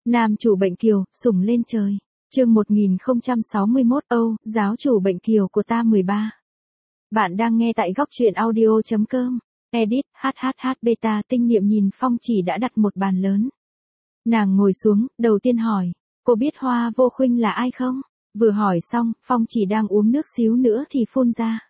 Nam chủ bệnh kiều, sủng lên trời. Chương 1061 Âu, giáo chủ bệnh kiều của ta 13. Bạn đang nghe tại góc truyện audio.com. Edit, hhh beta tinh niệm nhìn Phong Chỉ đã đặt một bàn lớn. Nàng ngồi xuống, đầu tiên hỏi, cô biết Hoa Vô Khuynh là ai không? Vừa hỏi xong, Phong Chỉ đang uống nước xíu nữa thì phun ra.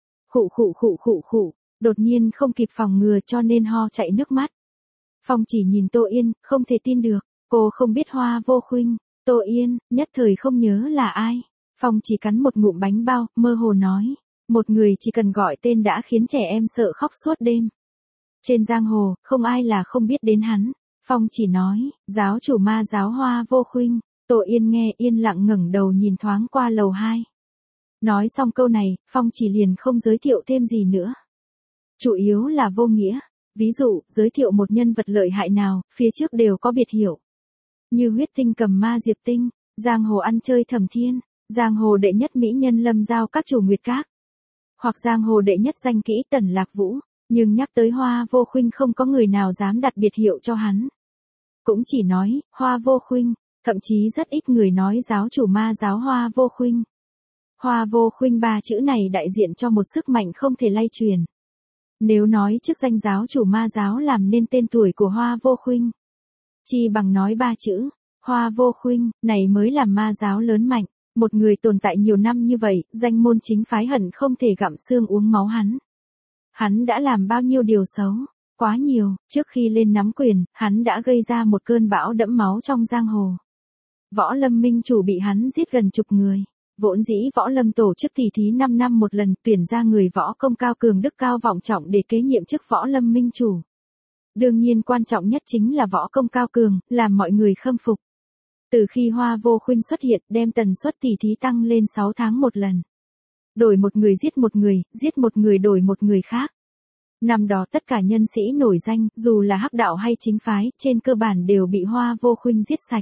Khụ, đột nhiên không kịp phòng ngừa cho nên ho chạy nước mắt. Phong Chỉ nhìn Tô Yên, không thể tin được, cô không biết Hoa Vô Khuynh. Tô Yên, nhất thời không nhớ là ai. Phong Chỉ cắn một ngụm bánh bao, mơ hồ nói. Một người chỉ cần gọi tên đã khiến trẻ em sợ khóc suốt đêm. Trên giang hồ, không ai là không biết đến hắn. Phong Chỉ nói, giáo chủ ma giáo Hoa Vô Khuynh. Tô Yên nghe yên lặng ngẩng đầu nhìn thoáng qua lầu 2. Nói xong câu này, Phong Chỉ liền không giới thiệu thêm gì nữa. Chủ yếu là vô nghĩa. Ví dụ, giới thiệu một nhân vật lợi hại nào, phía trước đều có biệt hiệu. Như huyết tinh cầm ma Diệp Tinh, giang hồ ăn chơi Thẩm Thiên, giang hồ đệ nhất mỹ nhân Lâm Giao các chủ Nguyệt Các. Hoặc giang hồ đệ nhất danh kỹ Tần Lạc Vũ, nhưng nhắc tới Hoa Vô Khuynh không có người nào dám đặt biệt hiệu cho hắn. Cũng chỉ nói, Hoa Vô Khuynh, thậm chí rất ít người nói giáo chủ ma giáo Hoa Vô Khuynh. Hoa Vô Khuynh ba chữ này đại diện cho một sức mạnh không thể lay truyền. Nếu nói chức danh giáo chủ ma giáo làm nên tên tuổi của Hoa Vô Khuynh, chi bằng nói ba chữ, Hoa Vô Khuynh, này mới là ma giáo lớn mạnh. Một người tồn tại nhiều năm như vậy, danh môn chính phái hận không thể gặm xương uống máu hắn. Hắn đã làm bao nhiêu điều xấu, quá nhiều, trước khi lên nắm quyền, hắn đã gây ra một cơn bão đẫm máu trong giang hồ. Võ Lâm Minh Chủ bị hắn giết gần chục người. Vốn dĩ Võ Lâm tổ chức tỷ thí 5 năm một lần tuyển ra người võ công cao cường đức cao vọng trọng để kế nhiệm chức Võ Lâm Minh Chủ. Đương nhiên quan trọng nhất chính là võ công cao cường, làm mọi người khâm phục. Từ khi Hoa Vô Khuynh xuất hiện, đem tần suất tỷ thí tăng lên 6 tháng một lần. Đổi một người giết một người đổi một người khác. Năm đó tất cả nhân sĩ nổi danh, dù là hắc đạo hay chính phái, trên cơ bản đều bị Hoa Vô Khuynh giết sạch.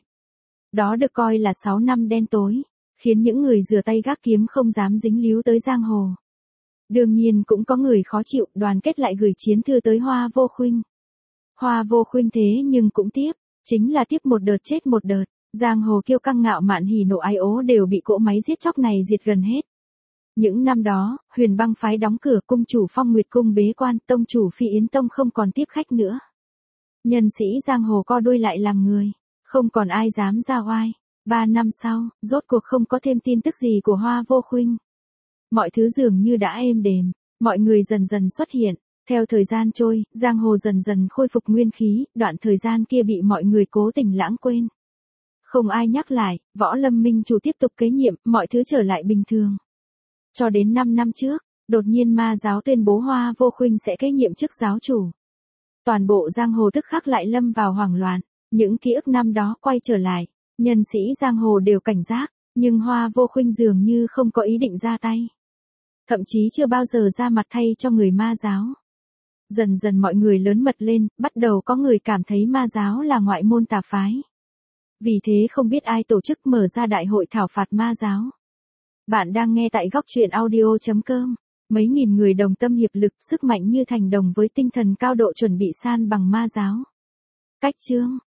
Đó được coi là 6 năm đen tối, khiến những người rửa tay gác kiếm không dám dính líu tới giang hồ. Đương nhiên cũng có người khó chịu, đoàn kết lại gửi chiến thư tới Hoa Vô Khuynh. Hoa Vô Khuynh thế nhưng cũng tiếp, chính là tiếp một đợt chết một đợt. Giang hồ kiêu căng ngạo mạn hỉ nộ ái ố đều bị cỗ máy giết chóc này diệt gần hết. Những năm đó, Huyền Băng phái đóng cửa, cung chủ Phong Nguyệt cung bế quan, tông chủ Phi Yến tông không còn tiếp khách nữa. Nhân sĩ giang hồ co đuôi lại làm người, không còn ai dám ra oai. 3 năm sau, rốt cuộc không có thêm tin tức gì của Hoa Vô Khuynh. Mọi thứ dường như đã êm đềm, mọi người dần dần xuất hiện. Theo thời gian trôi, giang hồ dần dần khôi phục nguyên khí, đoạn thời gian kia bị mọi người cố tình lãng quên. Không ai nhắc lại, Võ Lâm Minh Chủ tiếp tục kế nhiệm, mọi thứ trở lại bình thường. Cho đến 5 năm trước, đột nhiên ma giáo tuyên bố Hoa Vô Khuynh sẽ kế nhiệm chức giáo chủ. Toàn bộ giang hồ tức khắc lại lâm vào hoảng loạn, những ký ức năm đó quay trở lại, nhân sĩ giang hồ đều cảnh giác, nhưng Hoa Vô Khuynh dường như không có ý định ra tay. Thậm chí chưa bao giờ ra mặt thay cho người ma giáo. Dần dần mọi người lớn mật lên, bắt đầu có người cảm thấy ma giáo là ngoại môn tà phái. Vì thế không biết ai tổ chức mở ra đại hội thảo phạt ma giáo. Bạn đang nghe tại góc truyện audio.com. Mấy nghìn người đồng tâm hiệp lực, sức mạnh như thành đồng với tinh thần cao độ chuẩn bị san bằng ma giáo. Cách chương,